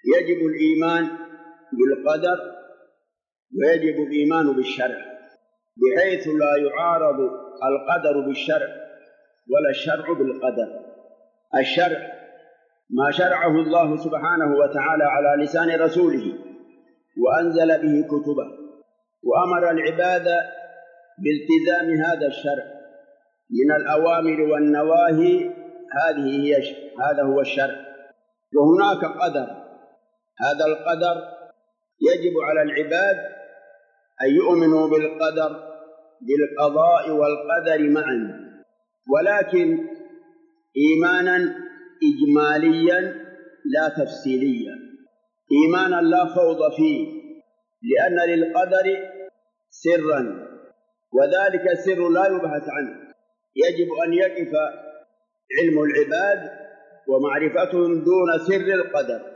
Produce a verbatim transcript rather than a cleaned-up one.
يجب الإيمان بالقدر ويجب الإيمان بالشرع، بحيث لا يعارض القدر بالشرع ولا الشرع بالقدر. الشرع ما شرعه الله سبحانه وتعالى على لسان رسوله وأنزل به كتبه، وأمر العباد بالتزام هذا الشرع من الأوامر والنواهي. هذه هي هذا هو الشرع. وهناك قدر، هذا القدر يجب على العباد أن يؤمنوا بالقدر، بالقضاء والقدر معا، ولكن إيمانا إجماليا لا تفصيليا، إيمانا لا خوض فيه، لأن للقدر سرا، وذلك السر لا يبحث عنه. يجب أن يقف علم العباد ومعرفتهم دون سر القدر.